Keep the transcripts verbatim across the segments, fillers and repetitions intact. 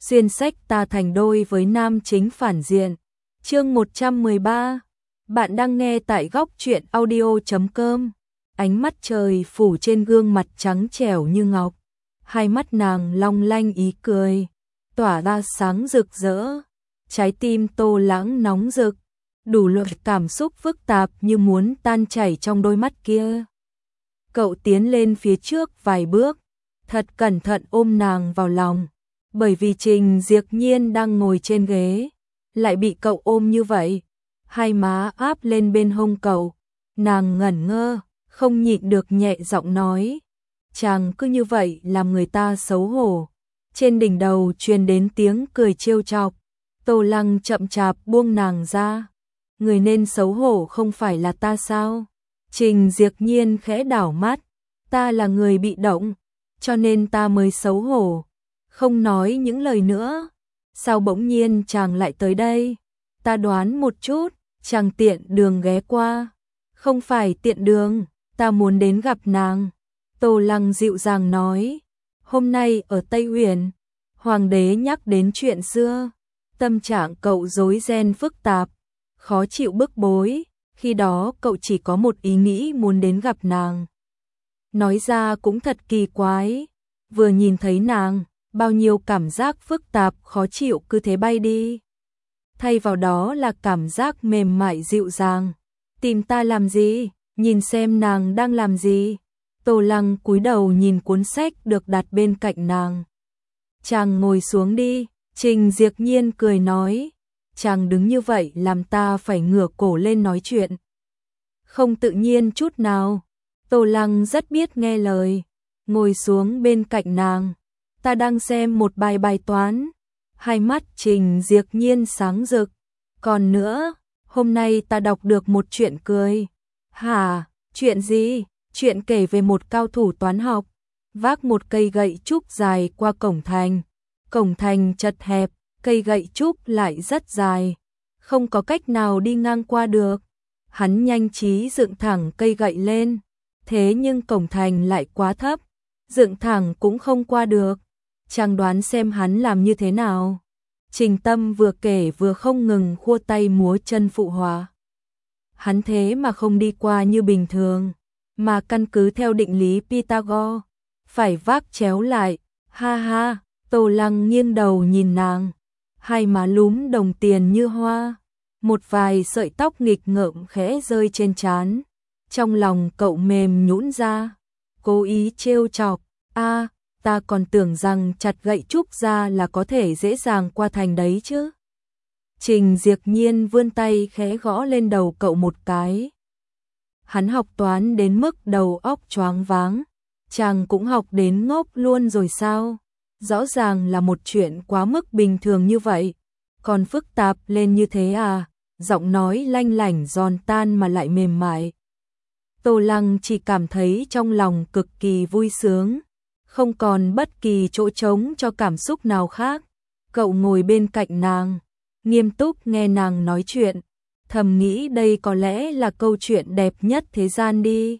xuyên sách ta thành đôi với nam chính phản diện. Chương một trăm mười ba. Bạn đang nghe tại góc truyện audio chấm com. Ánh mắt trời phủ trên gương mặt trắng trẻo như ngọc, hai mắt nàng long lanh ý cười, tỏa ra sáng rực rỡ. Trái tim Tô Lãng nóng rực, đủ loại cảm xúc phức tạp như muốn tan chảy trong đôi mắt kia. Cậu tiến lên phía trước vài bước, thật cẩn thận ôm nàng vào lòng, bởi vì Trình Diệp Nhiên đang ngồi trên ghế, lại bị cậu ôm như vậy, hai má áp lên bên hông cậu. Nàng ngẩn ngơ, không nhịn được nhẹ giọng nói, chàng cứ như vậy làm người ta xấu hổ. Trên đỉnh đầu truyền đến tiếng cười trêu chọc. Tô Lăng chậm chạp buông nàng ra, người nên xấu hổ không phải là ta sao? Trình Diệp Nhiên khẽ đảo mắt, ta là người bị động, cho nên ta mới xấu hổ. Không nói những lời nữa, sao bỗng nhiên chàng lại tới đây? Ta đoán một chút, chàng tiện đường ghé qua. Không phải tiện đường, ta muốn đến gặp nàng. Tô Lăng dịu dàng nói, hôm nay ở Tây Huyền, hoàng đế nhắc đến chuyện xưa, tâm trạng cậu rối ren phức tạp, khó chịu bức bối, khi đó cậu chỉ có một ý nghĩ muốn đến gặp nàng. Nói ra cũng thật kỳ quái, vừa nhìn thấy nàng, bao nhiêu cảm giác phức tạp khó chịu cứ thế bay đi. Thay vào đó là cảm giác mềm mại dịu dàng. Tìm ta làm gì? Nhìn xem nàng đang làm gì? Tô Lăng cúi đầu nhìn cuốn sách được đặt bên cạnh nàng. Chàng ngồi xuống đi. Trình Diệp Nhiên cười nói, chàng đứng như vậy làm ta phải ngửa cổ lên nói chuyện. Không tự nhiên chút nào. Tô Lăng rất biết nghe lời, ngồi xuống bên cạnh nàng. Ta đang xem một bài bài toán. Hai mắt Trình Diệp Nhiên sáng rực. Còn nữa, hôm nay ta đọc được một chuyện cười. Hả, chuyện gì? Chuyện kể về một cao thủ toán học, vác một cây gậy trúc dài qua cổng thành. Cổng thành chật hẹp, cây gậy trúc lại rất dài, không có cách nào đi ngang qua được. Hắn nhanh trí dựng thẳng cây gậy lên, thế nhưng cổng thành lại quá thấp, dựng thẳng cũng không qua được. Chàng đoán xem hắn làm như thế nào? Trình Tâm vừa kể vừa không ngừng khua tay múa chân phụ họa. Hắn thế mà không đi qua như bình thường, mà căn cứ theo định lý Pythagore, phải vác chéo lại. Ha ha. Tô Lăng nghiêng đầu nhìn nàng, hai má lúm đồng tiền như hoa, một vài sợi tóc nghịch ngợm khẽ rơi trên trán. Trong lòng cậu mềm nhũn ra, cố ý trêu chọc, a, ta còn tưởng rằng chặt gậy trúc ra là có thể dễ dàng qua thành đấy chứ. Trình Diệp Nhiên vươn tay khẽ gõ lên đầu cậu một cái. Hắn học toán đến mức đầu óc choáng váng, chàng cũng học đến ngốc luôn rồi sao? Rõ ràng là một chuyện quá mức bình thường như vậy, còn phức tạp lên như thế à? Giọng nói lanh lảnh giòn tan mà lại mềm mại. Tô Lăng chỉ cảm thấy trong lòng cực kỳ vui sướng, không còn bất kỳ chỗ trống cho cảm xúc nào khác. Cậu ngồi bên cạnh nàng, nghiêm túc nghe nàng nói chuyện, thầm nghĩ đây có lẽ là câu chuyện đẹp nhất thế gian đi.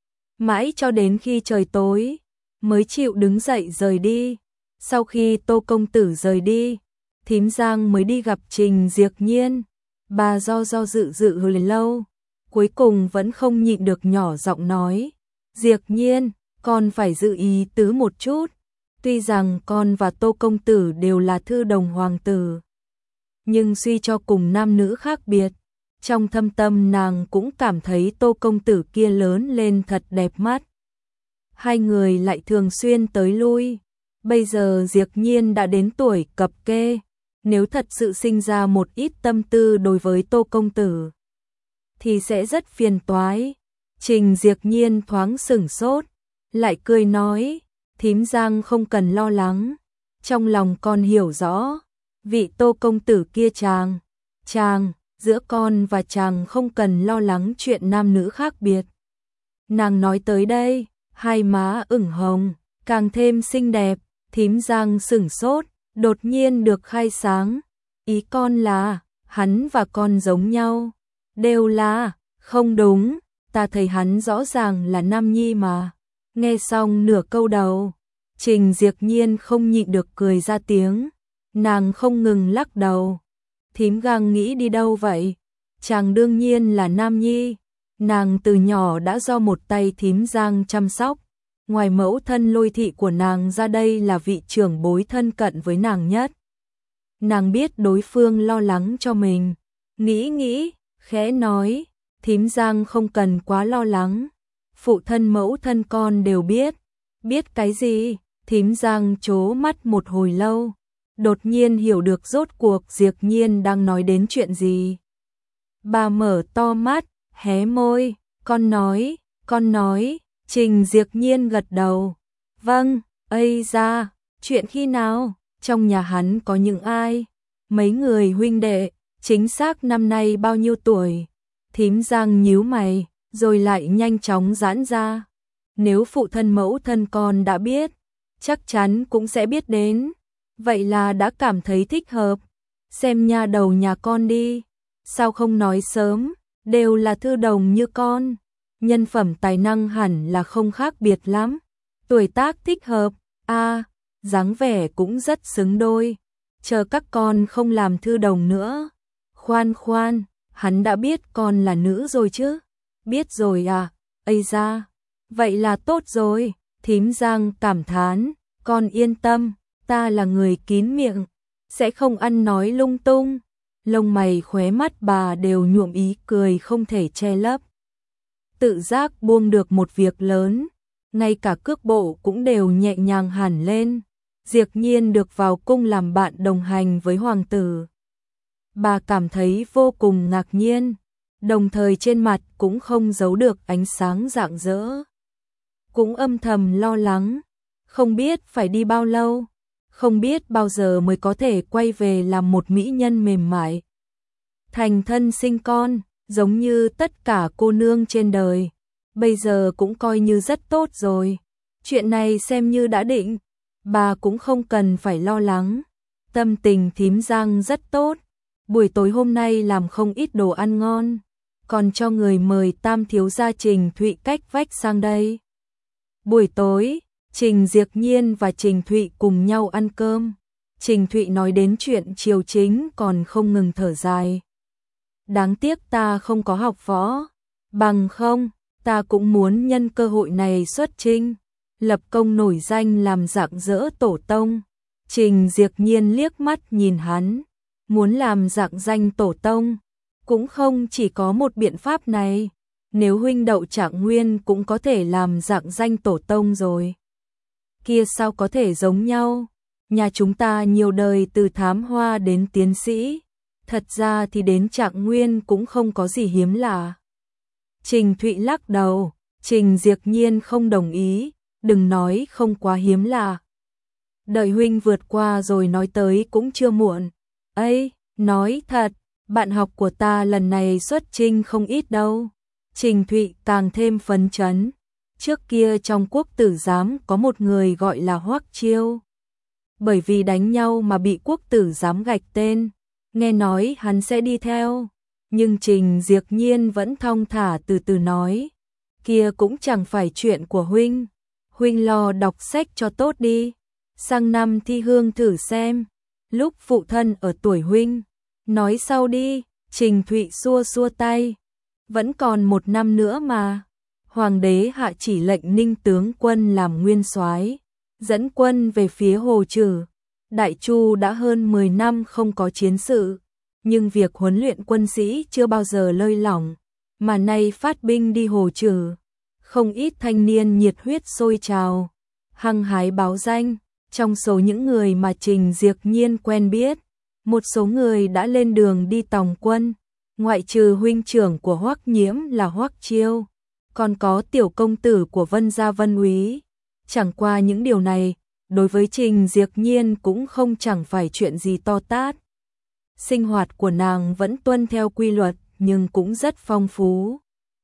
Mãi cho đến khi trời tối, mới chịu đứng dậy rời đi. Sau khi Tô công tử rời đi, thím Giang mới đi gặp Trình Diệp Nhiên. Bà do do dự dự hồi lâu, cuối cùng vẫn không nhịn được nhỏ giọng nói, Diệp Nhiên, con phải giữ ý tứ một chút. Tuy rằng con và Tô công tử đều là thư đồng hoàng tử, nhưng suy cho cùng nam nữ khác biệt, trong thâm tâm nàng cũng cảm thấy Tô công tử kia lớn lên thật đẹp mắt. Hai người lại thường xuyên tới lui. Bây giờ Diệp Nhiên đã đến tuổi cập kê, nếu thật sự sinh ra một ít tâm tư đối với Tô công tử, thì sẽ rất phiền toái. Trình Diệp Nhiên thoáng sửng sốt, lại cười nói, thím Giang không cần lo lắng, trong lòng con hiểu rõ, vị Tô công tử kia chàng, chàng, giữa con và chàng không cần lo lắng chuyện nam nữ khác biệt. Nàng nói tới đây, hai má ửng hồng, càng thêm xinh đẹp. Thím Giang sửng sốt, đột nhiên được khai sáng. Ý con là, hắn và con giống nhau. Đều là, không đúng, ta thấy hắn rõ ràng là nam nhi mà. Nghe xong nửa câu đầu, Trình Diệp Nhiên không nhịn được cười ra tiếng. Nàng không ngừng lắc đầu. Thím Gang nghĩ đi đâu vậy? Chàng đương nhiên là nam nhi. Nàng từ nhỏ đã do một tay thím Giang chăm sóc. Ngoài mẫu thân Lôi thị của nàng ra, đây là vị trưởng bối thân cận với nàng nhất. Nàng biết đối phương lo lắng cho mình. Nghĩ nghĩ, khẽ nói, thím Giang không cần quá lo lắng. Phụ thân mẫu thân con đều biết. Biết cái gì? Thím Giang trố mắt một hồi lâu. Đột nhiên hiểu được rốt cuộc Diệp Nhiên đang nói đến chuyện gì. Bà mở to mắt, hé môi, con nói, con nói. Trình Diệp Nhiên gật đầu. Vâng, ây ra, chuyện khi nào? Trong nhà hắn có những ai? Mấy người huynh đệ, chính xác năm nay bao nhiêu tuổi? Thím Giang nhíu mày, rồi lại nhanh chóng giãn ra. Nếu phụ thân mẫu thân con đã biết, chắc chắn cũng sẽ biết đến. Vậy là đã cảm thấy thích hợp. Xem nha đầu nhà con đi. Sao không nói sớm, đều là thư đồng như con. Nhân phẩm tài năng hẳn là không khác biệt lắm. Tuổi tác thích hợp, a à, dáng vẻ cũng rất xứng đôi. Chờ các con không làm thư đồng nữa. Khoan khoan, hắn đã biết con là nữ rồi chứ? Biết rồi à, ây da. Vậy là tốt rồi, thím Giang cảm thán. Con yên tâm, ta là người kín miệng, sẽ không ăn nói lung tung. Lông mày khóe mắt bà đều nhuộm ý cười không thể che lấp. Tự giác buông được một việc lớn, ngay cả cước bộ cũng đều nhẹ nhàng hẳn lên. Diệp Nhiên được vào cung làm bạn đồng hành với hoàng tử. Bà cảm thấy vô cùng ngạc nhiên, đồng thời trên mặt cũng không giấu được ánh sáng rạng rỡ. Cũng âm thầm lo lắng, không biết phải đi bao lâu, không biết bao giờ mới có thể quay về làm một mỹ nhân mềm mại. Thành thân sinh con, giống như tất cả cô nương trên đời, bây giờ cũng coi như rất tốt rồi. Chuyện này xem như đã định, bà cũng không cần phải lo lắng. Tâm tình thím Giang rất tốt, buổi tối hôm nay làm không ít đồ ăn ngon, còn cho người mời tam thiếu gia Trình Thụy cách vách sang đây. Buổi tối, Trình Diệp Nhiên và Trình Thụy cùng nhau ăn cơm. Trình Thụy nói đến chuyện triều chính còn không ngừng thở dài. Đáng tiếc ta không có học võ, bằng không, ta cũng muốn nhân cơ hội này xuất chinh, lập công nổi danh làm rạng rỡ tổ tông. Trình Diệp Nhiên liếc mắt nhìn hắn, muốn làm rạng danh tổ tông, cũng không chỉ có một biện pháp này. Nếu huynh Đậu Trạng Nguyên cũng có thể làm rạng danh tổ tông rồi, kia sao có thể giống nhau? Nhà chúng ta nhiều đời từ thám hoa đến tiến sĩ, thật ra thì đến Trạng Nguyên cũng không có gì hiếm lạ. Trình Thụy lắc đầu, Trình Diệp Nhiên không đồng ý, đừng nói không quá hiếm lạ. Đợi huynh vượt qua rồi nói tới cũng chưa muộn. Ấy, nói thật, bạn học của ta lần này xuất chinh không ít đâu. Trình Thụy càng thêm phấn chấn. Trước kia trong quốc tử giám có một người gọi là Hoắc Chiêu. Bởi vì đánh nhau mà bị quốc tử giám gạch tên. Nghe nói hắn sẽ đi theo. Nhưng Trình Diệp Nhiên vẫn thong thả từ từ nói. Kia cũng chẳng phải chuyện của huynh. Huynh lo đọc sách cho tốt đi. Sang năm thi hương thử xem. Lúc phụ thân ở tuổi huynh. Nói sau đi. Trình Thụy xua xua tay. Vẫn còn một năm nữa mà. Hoàng đế hạ chỉ lệnh Ninh tướng quân làm nguyên soái, dẫn quân về phía Hồ Trử. Đại Chu đã hơn mười năm không có chiến sự, nhưng việc huấn luyện quân sĩ chưa bao giờ lơi lỏng, mà nay phát binh đi Hồ Trử, không ít thanh niên nhiệt huyết sôi trào, hăng hái báo danh. Trong số những người mà Trình Diệp Nhiên quen biết, một số người đã lên đường đi tòng quân, ngoại trừ huynh trưởng của Hoắc Nhiễm là Hoắc Chiêu, còn có tiểu công tử của Vân gia Vân Úy. Chẳng qua những điều này, đối với Trình Diệp Nhiên cũng không chẳng phải chuyện gì to tát. Sinh hoạt của nàng vẫn tuân theo quy luật, nhưng cũng rất phong phú.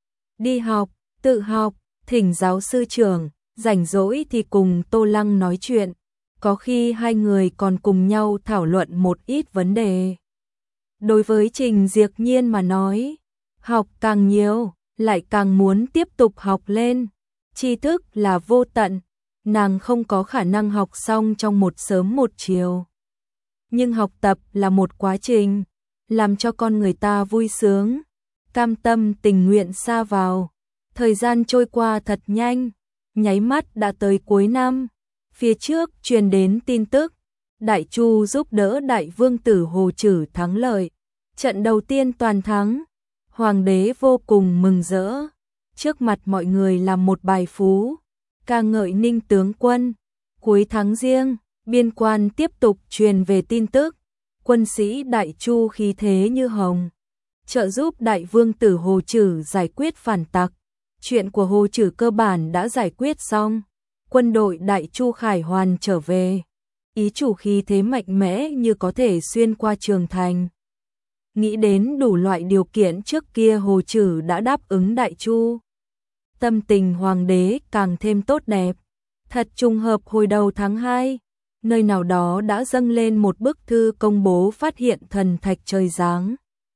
Đi học, tự học, thỉnh giáo sư trưởng, rảnh rỗi thì cùng Tô Lăng nói chuyện. Có khi hai người còn cùng nhau thảo luận một ít vấn đề. Đối với Trình Diệp Nhiên mà nói, học càng nhiều, lại càng muốn tiếp tục học lên. Tri thức là vô tận, nàng không có khả năng học xong trong một sớm một chiều. nhưng học tập là một quá trình, làm cho con người ta vui sướng, cam tâm tình nguyện sa vào. Thời gian trôi qua thật nhanh, nháy mắt đã tới cuối năm. Phía trước truyền đến tin tức, Đại Chu giúp đỡ Đại Vương tử Hồ Trử thắng lợi. Trận đầu tiên toàn thắng, Hoàng đế vô cùng mừng rỡ. Trước mặt mọi người làm một bài phú, ca ngợi Ninh tướng quân. Cuối tháng Giêng, biên quan tiếp tục truyền về tin tức, quân sĩ Đại Chu khí thế như hồng, trợ giúp Đại Vương tử Hồ Trử giải quyết phản tặc. Chuyện của Hồ Trử cơ bản đã giải quyết xong, quân đội Đại Chu khải hoàn trở về, ý chủ khí thế mạnh mẽ như có thể xuyên qua trường thành. Nghĩ đến đủ loại điều kiện trước kia Hồ Trử đã đáp ứng Đại Chu, tâm tình hoàng đế càng thêm tốt đẹp. Thật trùng hợp hồi đầu tháng hai, nơi nào đó đã dâng lên một bức thư công bố phát hiện thần thạch trời giáng.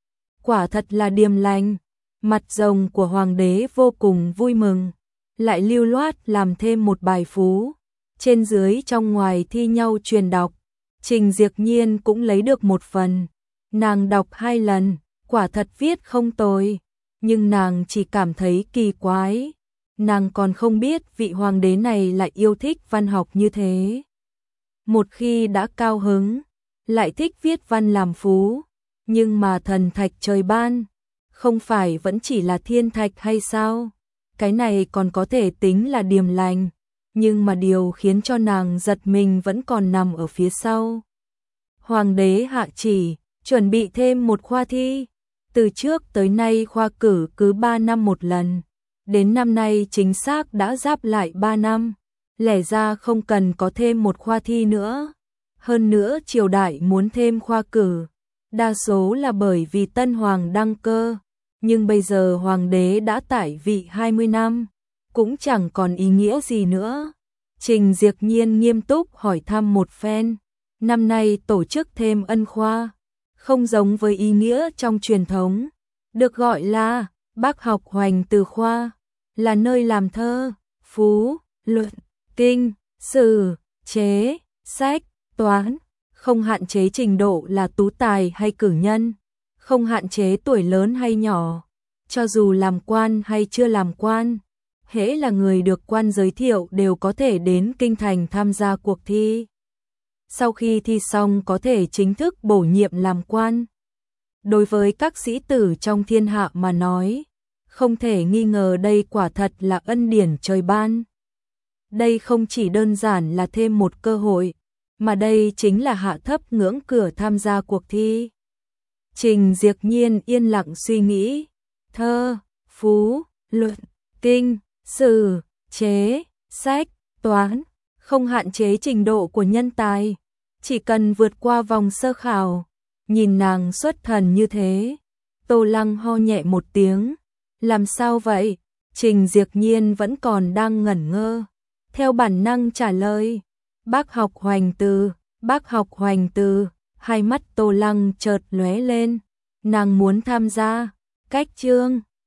Quả thật là điềm lành, mặt rồng của hoàng đế vô cùng vui mừng, lại lưu loát làm thêm một bài phú, trên dưới trong ngoài thi nhau truyền đọc. Trình Diệp Nhiên cũng lấy được một phần, nàng đọc hai lần, quả thật viết không tồi, nhưng nàng chỉ cảm thấy kỳ quái. Nàng còn không biết vị hoàng đế này lại yêu thích văn học như thế. Một khi đã cao hứng, lại thích viết văn làm phú, nhưng mà thần thạch trời ban, không phải vẫn chỉ là thiên thạch hay sao? Cái này còn có thể tính là điềm lành, nhưng mà điều khiến cho nàng giật mình vẫn còn nằm ở phía sau. Hoàng đế hạ chỉ, chuẩn bị thêm một khoa thi, từ trước tới nay khoa cử cứ ba năm một lần. Đến năm nay chính xác đã giáp lại ba năm, lẽ ra không cần có thêm một khoa thi nữa. Hơn nữa triều đại muốn thêm khoa cử, đa số là bởi vì tân hoàng đăng cơ, nhưng bây giờ hoàng đế đã tại vị hai mươi năm, cũng chẳng còn ý nghĩa gì nữa. Trình Diệp Nhiên nghiêm túc hỏi thăm một phen, năm nay tổ chức thêm ân khoa, không giống với ý nghĩa trong truyền thống, được gọi là Bác học hoành từ khoa, là nơi làm thơ, phú, luận, kinh, sử, chế, sách, toán, không hạn chế trình độ là tú tài hay cử nhân, không hạn chế tuổi lớn hay nhỏ, cho dù làm quan hay chưa làm quan, hễ là người được quan giới thiệu đều có thể đến kinh thành tham gia cuộc thi. Sau khi thi xong có thể chính thức bổ nhiệm làm quan. Đối với các sĩ tử trong thiên hạ mà nói, không thể nghi ngờ đây quả thật là ân điển trời ban. Đây không chỉ đơn giản là thêm một cơ hội, mà đây chính là hạ thấp ngưỡng cửa tham gia cuộc thi. Trình Diệp Nhiên yên lặng suy nghĩ, thơ, phú, luận, kinh, sử, chế, sách, toán, không hạn chế trình độ của nhân tài, chỉ cần vượt qua vòng sơ khảo. Nhìn nàng xuất thần như thế, Tô Lăng ho nhẹ một tiếng, làm sao vậy? Trình Diệp Nhiên vẫn còn đang ngẩn ngơ, theo bản năng trả lời, Bác học hoành từ, Bác học hoành từ. Hai mắt Tô Lăng chợt lóe lên, nàng muốn tham gia, cách chương.